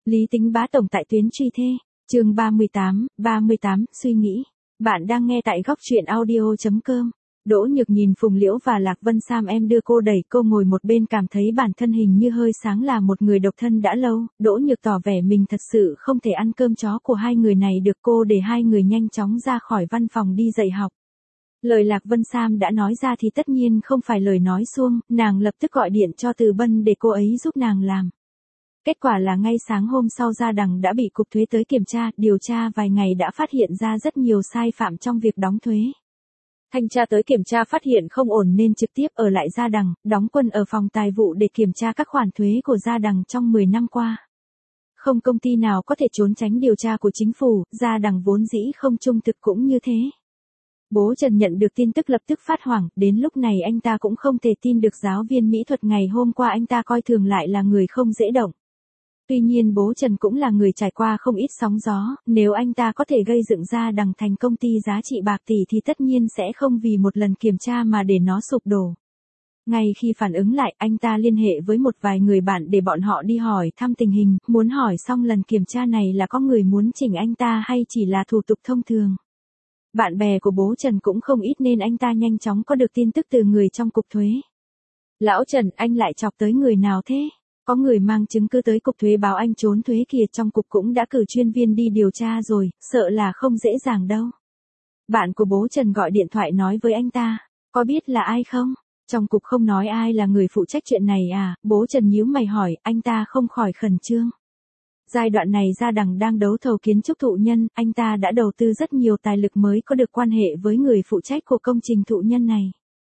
Lý Tính Bá tổng tại tuyến truy thê. Chương 38, suy nghĩ. Bạn đang nghe tại góc truyện audio.com. Đỗ Nhược nhìn Phùng Liễu và Lạc Vân Sam em đưa cô đẩy cô ngồi một bên cảm thấy bản thân hình như hơi sáng là một người độc thân đã lâu. Đỗ Nhược tỏ vẻ mình thật sự không thể ăn cơm chó của hai người này được, cô để hai người nhanh chóng ra khỏi văn phòng đi dạy học. Lời Lạc Vân Sam đã nói ra thì tất nhiên không phải lời nói suông, nàng lập tức gọi điện cho Từ Bân để cô ấy giúp nàng làm. Kết quả là ngay sáng hôm sau Gia Đằng đã bị Cục Thuế tới kiểm tra, điều tra vài ngày đã phát hiện ra rất nhiều sai phạm trong việc đóng thuế. Thanh tra tới kiểm tra phát hiện không ổn nên trực tiếp ở lại Gia Đằng, đóng quân ở phòng tài vụ để kiểm tra các khoản thuế của Gia Đằng trong 10 năm qua. Không công ty nào có thể trốn tránh điều tra của chính phủ, Gia Đằng vốn dĩ không trung thực cũng như thế. Bố Trần nhận được tin tức lập tức phát hoảng, đến lúc này anh ta cũng không thể tin được giáo viên mỹ thuật ngày hôm qua anh ta coi thường lại là người không dễ động. Tuy nhiên bố Trần cũng là người trải qua không ít sóng gió, nếu anh ta có thể gây dựng Gia Đằng thành công ty giá trị bạc tỷ thì tất nhiên sẽ không vì một lần kiểm tra mà để nó sụp đổ. Ngay khi phản ứng lại, anh ta liên hệ với một vài người bạn để bọn họ đi hỏi thăm tình hình, muốn hỏi xong lần kiểm tra này là có người muốn chỉnh anh ta hay chỉ là thủ tục thông thường. Bạn bè của bố Trần cũng không ít nên anh ta nhanh chóng có được tin tức từ người trong cục thuế. Lão Trần, anh lại chọc tới người nào thế? Có người mang chứng cứ tới cục thuế báo anh trốn thuế kìa, trong cục cũng đã cử chuyên viên đi điều tra rồi, sợ là không dễ dàng đâu. Bạn của bố Trần gọi điện thoại nói với anh ta, có biết là ai không? Trong cục không nói ai là người phụ trách chuyện này à? Bố Trần nhíu mày hỏi, anh ta không khỏi khẩn trương. Giai đoạn này Gia Đằng đang đấu thầu kiến trúc thụ nhân, anh ta đã đầu tư rất nhiều tài lực mới có được quan hệ với người phụ trách của công trình thụ nhân này.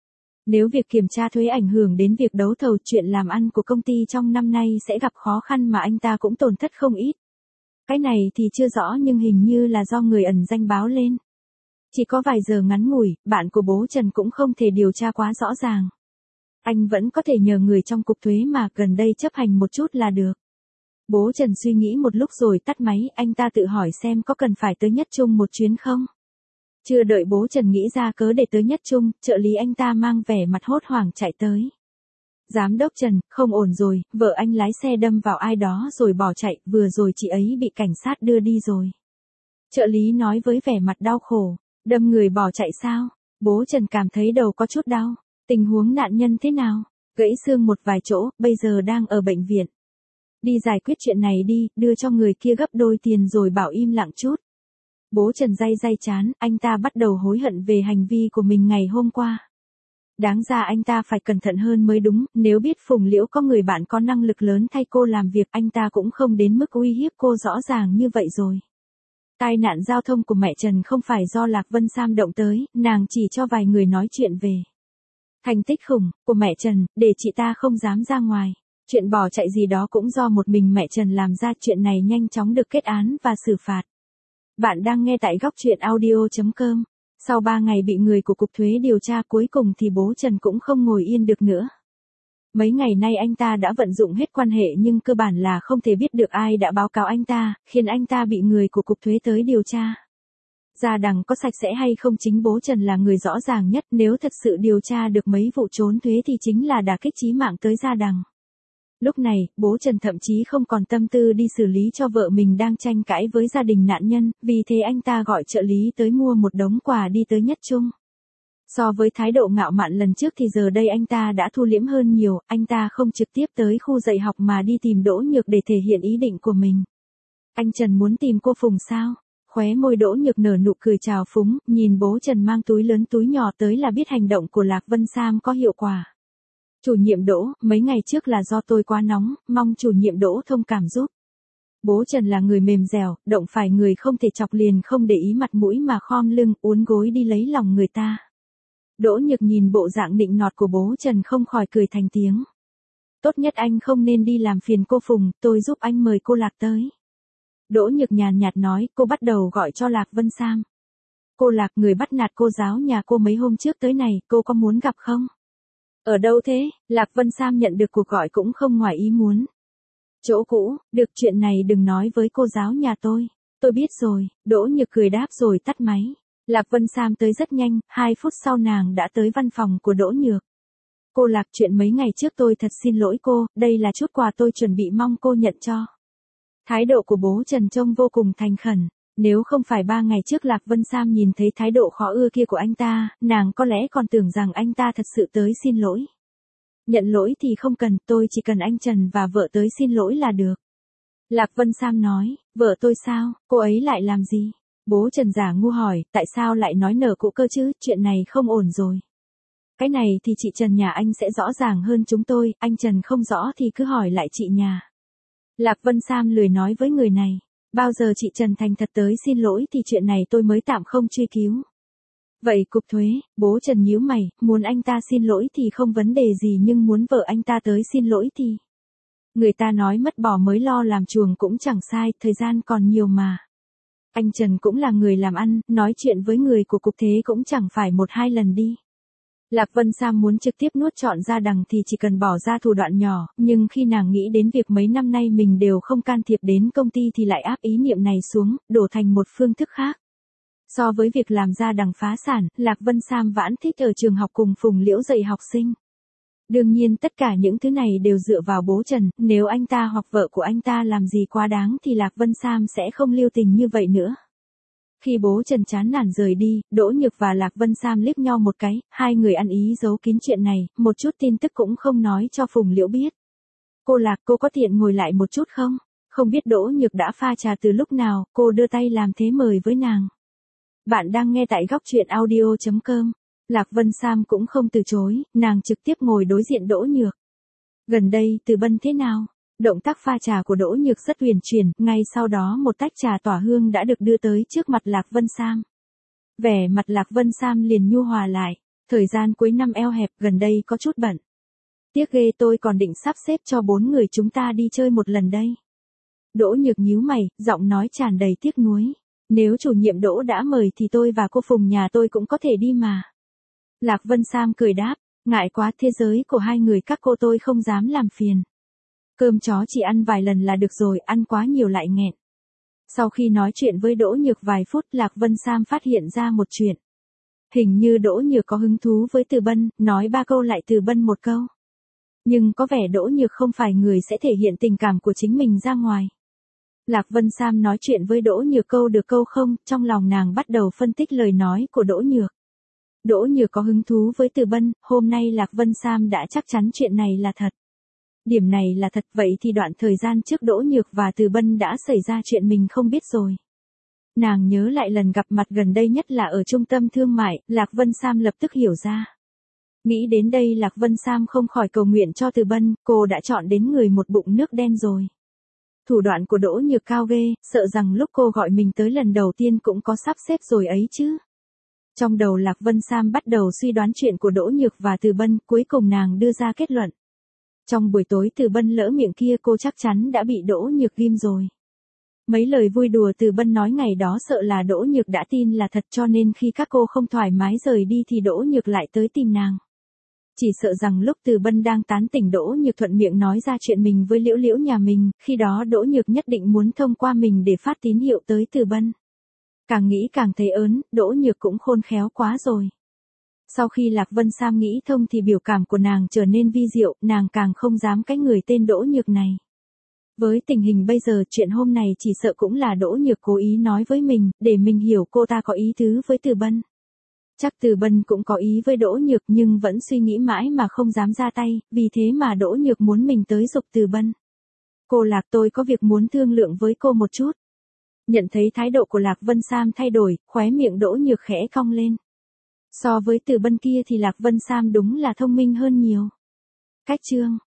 Nếu việc kiểm tra thuế ảnh hưởng đến việc đấu thầu, chuyện làm ăn của công ty trong năm nay sẽ gặp khó khăn mà anh ta cũng tổn thất không ít. Cái này thì chưa rõ nhưng hình như là do người ẩn danh báo lên. Chỉ có vài giờ ngắn ngủi, bạn của bố Trần cũng không thể điều tra quá rõ ràng. Anh vẫn có thể nhờ người trong cục thuế mà gần đây chấp hành một chút là được. Bố Trần suy nghĩ một lúc rồi tắt máy, anh ta tự hỏi xem có cần phải tới Nhất Trung một chuyến không. Chưa đợi bố Trần nghĩ ra cớ để tới Nhất Trung, trợ lý anh ta mang vẻ mặt hốt hoảng chạy tới. Giám đốc Trần, không ổn rồi, vợ anh lái xe đâm vào ai đó rồi bỏ chạy, vừa rồi chị ấy bị cảnh sát đưa đi rồi. Trợ lý nói với vẻ mặt đau khổ, đâm người bỏ chạy sao? Bố Trần cảm thấy đầu có chút đau, tình huống nạn nhân thế nào? Gãy xương một vài chỗ, bây giờ đang ở bệnh viện. Đi giải quyết chuyện này đi, đưa cho người kia gấp đôi tiền rồi bảo im lặng chút. Bố Trần day chán, anh ta bắt đầu hối hận về hành vi của mình ngày hôm qua. Đáng ra anh ta phải cẩn thận hơn mới đúng, nếu biết Phùng Liễu có người bạn có năng lực lớn thay cô làm việc anh ta cũng không đến mức uy hiếp cô rõ ràng như vậy rồi. Tai nạn giao thông của mẹ Trần không phải do Lạc Vân Sam động tới, nàng chỉ cho vài người nói chuyện về. Thành tích khủng của mẹ Trần, để chị ta không dám ra ngoài. Chuyện bỏ chạy gì đó cũng do một mình mẹ Trần làm ra, chuyện này nhanh chóng được kết án và xử phạt. Bạn đang nghe tại góc truyện audio.com. Sau 3 ngày bị người của Cục Thuế điều tra cuối cùng thì bố Trần cũng không ngồi yên được nữa. Mấy ngày nay anh ta đã vận dụng hết quan hệ nhưng cơ bản là không thể biết được ai đã báo cáo anh ta, khiến anh ta bị người của Cục Thuế tới điều tra. Gia Đằng có sạch sẽ hay không chính bố Trần là người rõ ràng nhất, nếu thật sự điều tra được mấy vụ trốn thuế thì chính là đả kích chí mạng tới Gia Đằng. Lúc này, bố Trần thậm chí không còn tâm tư đi xử lý cho vợ mình đang tranh cãi với gia đình nạn nhân, vì thế anh ta gọi trợ lý tới mua một đống quà đi tới Nhất Trung. So với thái độ ngạo mạn lần trước thì giờ đây anh ta đã thu liễm hơn nhiều, anh ta không trực tiếp tới khu dạy học mà đi tìm Đỗ Nhược để thể hiện ý định của mình. Anh Trần muốn tìm cô Phùng sao? Khóe môi Đỗ Nhược nở nụ cười trào phúng, nhìn bố Trần mang túi lớn túi nhỏ tới là biết hành động của Lạc Vân Sam có hiệu quả. Chủ nhiệm Đỗ, mấy ngày trước là do tôi quá nóng, mong chủ nhiệm Đỗ thông cảm giúp. Bố Trần là người mềm dẻo, động phải người không thể chọc liền không để ý mặt mũi mà khom lưng, uốn gối đi lấy lòng người ta. Đỗ Nhược nhìn bộ dạng nịnh nọt của bố Trần không khỏi cười thành tiếng. Tốt nhất anh không nên đi làm phiền cô Phùng, tôi giúp anh mời cô Lạc tới. Đỗ Nhược nhàn nhạt nói, cô bắt đầu gọi cho Lạc Vân Sam. Cô Lạc, người bắt nạt cô giáo nhà cô mấy hôm trước tới này, cô có muốn gặp không? Ở đâu thế? Lạc Vân Sam nhận được cuộc gọi cũng không ngoài ý muốn. Chỗ cũ, được, chuyện này đừng nói với cô giáo nhà tôi biết rồi. Đỗ Nhược cười đáp rồi tắt máy. Lạc Vân Sam tới rất nhanh, 2 phút sau nàng đã tới văn phòng của Đỗ Nhược. Cô Lạc, chuyện mấy ngày trước tôi thật xin lỗi cô, đây là chút quà tôi chuẩn bị mong cô nhận cho. Thái độ của bố Trần trông vô cùng thành khẩn. Nếu không phải 3 ngày trước Lạc Vân Sam nhìn thấy thái độ khó ưa kia của anh ta, nàng có lẽ còn tưởng rằng anh ta thật sự tới xin lỗi. Nhận lỗi thì không cần, tôi chỉ cần anh Trần và vợ tới xin lỗi là được. Lạc Vân Sam nói, vợ tôi sao, cô ấy lại làm gì? Bố Trần giả ngu hỏi, tại sao lại nói nở cũ cơ chứ, chuyện này không ổn rồi. Cái này thì chị Trần nhà anh sẽ rõ ràng hơn chúng tôi, anh Trần không rõ thì cứ hỏi lại chị nhà. Lạc Vân Sam lười nói với người này, bao giờ chị Trần thành thật tới xin lỗi thì chuyện này tôi mới tạm không truy cứu. Vậy cục thuế, bố Trần nhíu mày, muốn anh ta xin lỗi thì không vấn đề gì nhưng muốn vợ anh ta tới xin lỗi thì... Người ta nói mất bò mới lo làm chuồng cũng chẳng sai, thời gian còn nhiều mà. Anh Trần cũng là người làm ăn, nói chuyện với người của cục thuế cũng chẳng phải 1-2 lần đi. Lạc Vân Sam muốn trực tiếp nuốt trọn Gia Đằng thì chỉ cần bỏ ra thủ đoạn nhỏ, nhưng khi nàng nghĩ đến việc mấy năm nay mình đều không can thiệp đến công ty thì lại áp ý niệm này xuống, đổ thành một phương thức khác. So với việc làm Gia Đằng phá sản, Lạc Vân Sam vẫn thích ở trường học cùng Phùng Liễu dạy học sinh. Đương nhiên tất cả những thứ này đều dựa vào bố Trần, nếu anh ta hoặc vợ của anh ta làm gì quá đáng thì Lạc Vân Sam sẽ không lưu tình như vậy nữa. Khi bố Trần chán nản rời đi, Đỗ Nhược và Lạc Vân Sam liếc nhau một cái, hai người ăn ý giấu kín chuyện này, một chút tin tức cũng không nói cho Phùng Liễu biết. Cô Lạc, cô có tiện ngồi lại một chút không? Không biết Đỗ Nhược đã pha trà từ lúc nào, cô đưa tay làm thế mời với nàng. Bạn đang nghe tại góc truyện audio.com. Lạc Vân Sam cũng không từ chối, nàng trực tiếp ngồi đối diện Đỗ Nhược. Gần đây Từ Bân thế nào? Động tác pha trà của Đỗ Nhược rất huyền chuyển, ngay sau đó một tách trà tỏa hương đã được đưa tới trước mặt Lạc Vân Sam. Vẻ mặt Lạc Vân Sam liền nhu hòa lại, thời gian cuối năm eo hẹp gần đây có chút bận. Tiếc ghê, tôi còn định sắp xếp cho 4 người chúng ta đi chơi một lần đây. Đỗ Nhược nhíu mày, giọng nói tràn đầy tiếc nuối. Nếu chủ nhiệm Đỗ đã mời thì tôi và cô Phùng nhà tôi cũng có thể đi mà. Lạc Vân Sam cười đáp, ngại quá, thế giới của hai người các cô tôi không dám làm phiền. Cơm chó chỉ ăn vài lần là được rồi, ăn quá nhiều lại nghẹn. Sau khi nói chuyện với Đỗ Nhược vài phút, Lạc Vân Sam phát hiện ra một chuyện. Hình như Đỗ Nhược có hứng thú với Từ Bân, nói 3 câu lại Từ Bân 1 câu. Nhưng có vẻ Đỗ Nhược không phải người sẽ thể hiện tình cảm của chính mình ra ngoài. Lạc Vân Sam nói chuyện với Đỗ Nhược câu được câu không, trong lòng nàng bắt đầu phân tích lời nói của Đỗ Nhược. Đỗ Nhược có hứng thú với Từ Bân, hôm nay Lạc Vân Sam đã chắc chắn chuyện này là thật. Điểm này là thật, vậy thì đoạn thời gian trước Đỗ Nhược và Từ Bân đã xảy ra chuyện mình không biết rồi. Nàng nhớ lại lần gặp mặt gần đây nhất là ở trung tâm thương mại, Lạc Vân Sam lập tức hiểu ra. Nghĩ đến đây Lạc Vân Sam không khỏi cầu nguyện cho Từ Bân, cô đã chọn đến người một bụng nước đen rồi. Thủ đoạn của Đỗ Nhược cao ghê, sợ rằng lúc cô gọi mình tới lần đầu tiên cũng có sắp xếp rồi ấy chứ. Trong đầu Lạc Vân Sam bắt đầu suy đoán chuyện của Đỗ Nhược và Từ Bân, cuối cùng nàng đưa ra kết luận. Trong buổi tối Từ Bân lỡ miệng kia cô chắc chắn đã bị Đỗ Nhược ghim rồi. Mấy lời vui đùa Từ Bân nói ngày đó sợ là Đỗ Nhược đã tin là thật, cho nên khi các cô không thoải mái rời đi thì Đỗ Nhược lại tới tìm nàng. Chỉ sợ rằng lúc Từ Bân đang tán tỉnh Đỗ Nhược thuận miệng nói ra chuyện mình với Liễu Liễu nhà mình, khi đó Đỗ Nhược nhất định muốn thông qua mình để phát tín hiệu tới Từ Bân. Càng nghĩ càng thấy ớn, Đỗ Nhược cũng khôn khéo quá rồi. Sau khi Lạc Vân Sam nghĩ thông thì biểu cảm của nàng trở nên vi diệu, nàng càng không dám cái người tên Đỗ Nhược này. Với tình hình bây giờ, chuyện hôm này chỉ sợ cũng là Đỗ Nhược cố ý nói với mình, để mình hiểu cô ta có ý tứ với Từ Bân. Chắc Từ Bân cũng có ý với Đỗ Nhược nhưng vẫn suy nghĩ mãi mà không dám ra tay, vì thế mà Đỗ Nhược muốn mình tới giục Từ Bân. Cô Lạc, tôi có việc muốn thương lượng với cô một chút. Nhận thấy thái độ của Lạc Vân Sam thay đổi, khóe miệng Đỗ Nhược khẽ cong lên. So với Từ Bân kia thì Lạc Vân Sam đúng là thông minh hơn nhiều. Cách chương